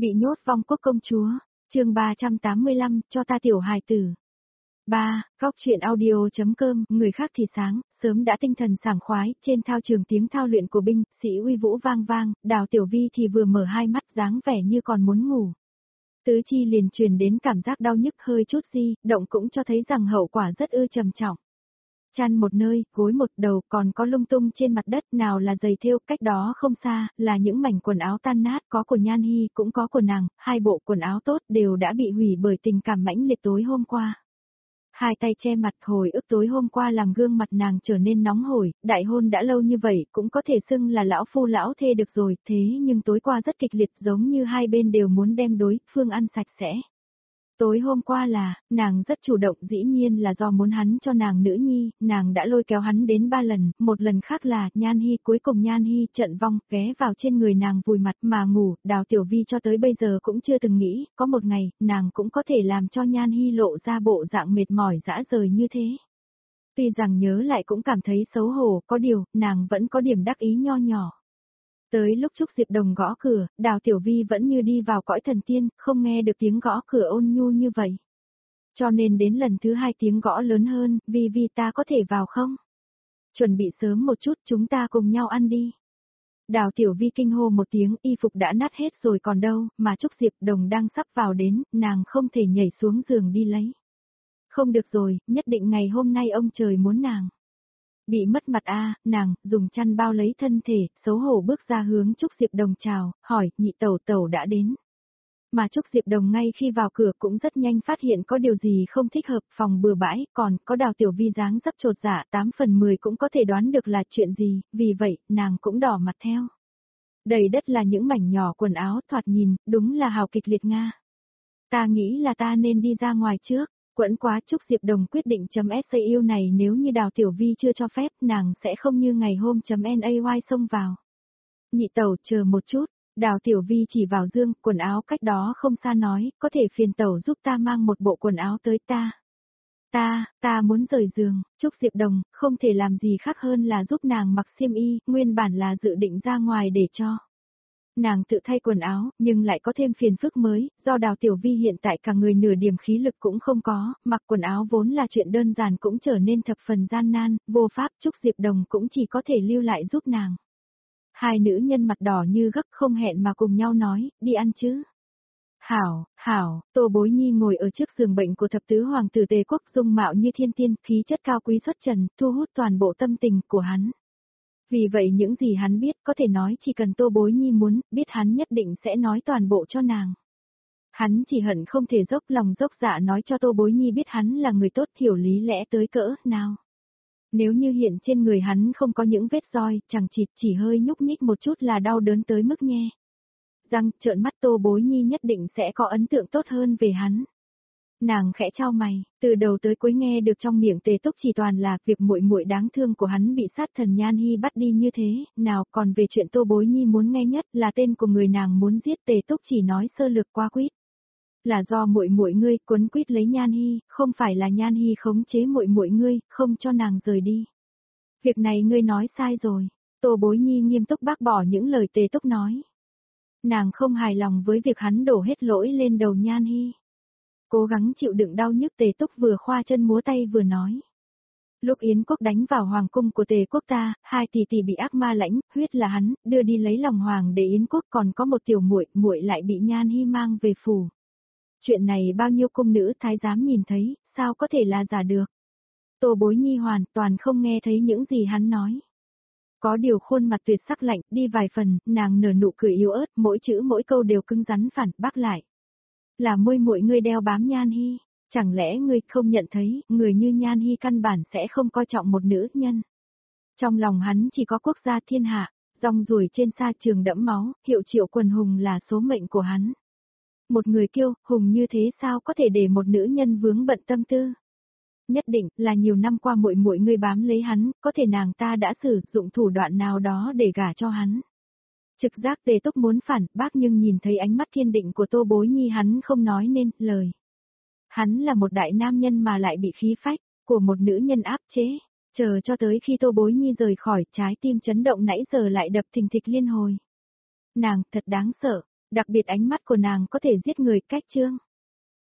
Bị nhốt vong quốc công chúa, chương 385, cho ta tiểu hài tử. 3. Góc chuyện audio.com, người khác thì sáng, sớm đã tinh thần sảng khoái, trên thao trường tiếng thao luyện của binh, sĩ uy vũ vang vang, Đào Tiểu Vi thì vừa mở hai mắt dáng vẻ như còn muốn ngủ. Tứ chi liền truyền đến cảm giác đau nhức hơi chút di, động cũng cho thấy rằng hậu quả rất trầm trọng. Chăn một nơi, gối một đầu, còn có lung tung trên mặt đất, nào là giày thêu, cách đó không xa, là những mảnh quần áo tan nát, có của Nhan Hi, cũng có của nàng, hai bộ quần áo tốt đều đã bị hủy bởi tình cảm mãnh liệt tối hôm qua. Hai tay che mặt, hồi ức tối hôm qua làm gương mặt nàng trở nên nóng hổi, đại hôn đã lâu như vậy, cũng có thể xưng là lão phu lão thê được rồi, thế nhưng tối qua rất kịch liệt, giống như hai bên đều muốn đem đối phương ăn sạch sẽ. Tối hôm qua là, nàng rất chủ động, dĩ nhiên là do muốn hắn cho nàng nữ nhi, nàng đã lôi kéo hắn đến 3 lần, một lần khác là, Nhan Hi, cuối cùng Nhan Hi trận vong, ghé vào trên người nàng vùi mặt mà ngủ, Đào Tiểu Vi cho tới bây giờ cũng chưa từng nghĩ, có một ngày, nàng cũng có thể làm cho Nhan Hi lộ ra bộ dạng mệt mỏi dã rời như thế. Tuy rằng nhớ lại cũng cảm thấy xấu hổ, có điều, nàng vẫn có điểm đắc ý nho nhỏ. Tới lúc Trúc Diệp Đồng gõ cửa, Đào Tiểu Vi vẫn như đi vào cõi thần tiên, không nghe được tiếng gõ cửa ôn nhu như vậy. Cho nên đến lần thứ 2 tiếng gõ lớn hơn, Vi ta có thể vào không? Chuẩn bị sớm một chút, chúng ta cùng nhau ăn đi. Đào Tiểu Vi kinh hô một tiếng, y phục đã nát hết rồi còn đâu, mà Trúc Diệp Đồng đang sắp vào đến, nàng không thể nhảy xuống giường đi lấy. Không được rồi, nhất định ngày hôm nay ông trời muốn nàng. Bị mất mặt nàng, dùng chăn bao lấy thân thể, xấu hổ bước ra hướng Trúc Diệp Đồng chào, hỏi, nhị tẩu tẩu đã đến. Mà Trúc Diệp Đồng ngay khi vào cửa cũng rất nhanh phát hiện có điều gì không thích hợp, phòng bừa bãi, còn có Đào Tiểu Vi dáng dấp chột dạ 8 phần 10 cũng có thể đoán được là chuyện gì, vì vậy, nàng cũng đỏ mặt theo. Đầy đất là những mảnh nhỏ quần áo, thoạt nhìn, đúng là hào kịch liệt Nga. Ta nghĩ là ta nên đi ra ngoài trước. Quẫn quá, Trúc Diệp Đồng quyết định .sau này, nếu như Đào Tiểu Vi chưa cho phép, nàng sẽ không như ngày hôm .nay xông vào. Nhị tẩu chờ một chút, Đào Tiểu Vi chỉ vào dương, quần áo cách đó không xa nói, có thể phiền tẩu giúp ta mang một bộ quần áo tới ta. Ta muốn rời giường, Trúc Diệp Đồng, không thể làm gì khác hơn là giúp nàng mặc xiêm y, nguyên bản là dự định ra ngoài để cho nàng tự thay quần áo, nhưng lại có thêm phiền phức mới, do Đào Tiểu Vi hiện tại cả người nửa điểm khí lực cũng không có, mặc quần áo vốn là chuyện đơn giản cũng trở nên thập phần gian nan, vô pháp, Trúc Diệp Đồng cũng chỉ có thể lưu lại giúp nàng. Hai nữ nhân mặt đỏ như gấc không hẹn mà cùng nhau nói, đi ăn chứ. Hảo, Tô Bối Nhi ngồi ở trước giường bệnh của thập tứ hoàng tử Tề Quốc, dung mạo như thiên tiên, khí chất cao quý xuất trần, thu hút toàn bộ tâm tình của hắn. Vì vậy những gì hắn biết có thể nói chỉ cần Tô Bối Nhi muốn, biết hắn nhất định sẽ nói toàn bộ cho nàng. Hắn chỉ hận không thể dốc lòng dốc dạ nói cho Tô Bối Nhi biết hắn là người tốt, hiểu lý lẽ tới cỡ nào. Nếu như hiện trên người hắn không có những vết roi, chẳng chịt chỉ hơi nhúc nhích một chút là đau đớn tới mức nhe răng, trợn mắt, Tô Bối Nhi nhất định sẽ có ấn tượng tốt hơn về hắn. Nàng khẽ chau mày, từ đầu tới cuối nghe được trong miệng Tề Túc chỉ toàn là việc muội muội đáng thương của hắn bị sát thần Nhan Hi bắt đi như thế, nào còn về chuyện Tô Bối Nhi muốn nghe nhất là tên của người nàng muốn giết, Tề Túc chỉ nói sơ lược qua quýt. Là do muội muội ngươi quấn quýt lấy Nhan Hi, không phải là Nhan Hi khống chế muội muội ngươi, không cho nàng rời đi. Việc này ngươi nói sai rồi, Tô Bối Nhi nghiêm túc bác bỏ những lời Tề Túc nói. Nàng không hài lòng với việc hắn đổ hết lỗi lên đầu Nhan Hi. Cố gắng chịu đựng đau nhức, Tề Túc vừa khoa chân múa tay vừa nói. Lúc Yến Quốc đánh vào hoàng cung của Tề Quốc ta, hai tỷ tỷ bị ác ma lãnh, huyết là hắn, đưa đi lấy lòng hoàng để Yến Quốc, còn có một tiểu muội lại bị Nhan Hi mang về phủ. Chuyện này bao nhiêu cung nữ thái giám nhìn thấy, sao có thể là giả được. Tô Bối Nhi hoàn toàn không nghe thấy những gì hắn nói. Có điều khuôn mặt tuyệt sắc lạnh, đi vài phần, nàng nở nụ cười yếu ớt, mỗi chữ mỗi câu đều cứng rắn phản bác lại. Là môi muội ngươi đeo bám Nhan Hi, chẳng lẽ ngươi không nhận thấy, người như Nhan Hi căn bản sẽ không coi trọng một nữ nhân. Trong lòng hắn chỉ có quốc gia thiên hạ, rong ruổi trên sa trường đẫm máu, hiệu triệu quần hùng là số mệnh của hắn. Một người kiêu, hùng như thế sao có thể để một nữ nhân vướng bận tâm tư. Nhất định là nhiều năm qua muội muội ngươi bám lấy hắn, có thể nàng ta đã sử dụng thủ đoạn nào đó để gả cho hắn. Trực giác Tề Túc muốn phản bác, nhưng nhìn thấy ánh mắt kiên định của Tô Bối Nhi hắn không nói nên lời. Hắn là một đại nam nhân mà lại bị khí phách của một nữ nhân áp chế, chờ cho tới khi Tô Bối Nhi rời khỏi, trái tim chấn động nãy giờ lại đập thình thịch liên hồi. Nàng thật đáng sợ, Đặc biệt ánh mắt của nàng có thể giết người cách chương.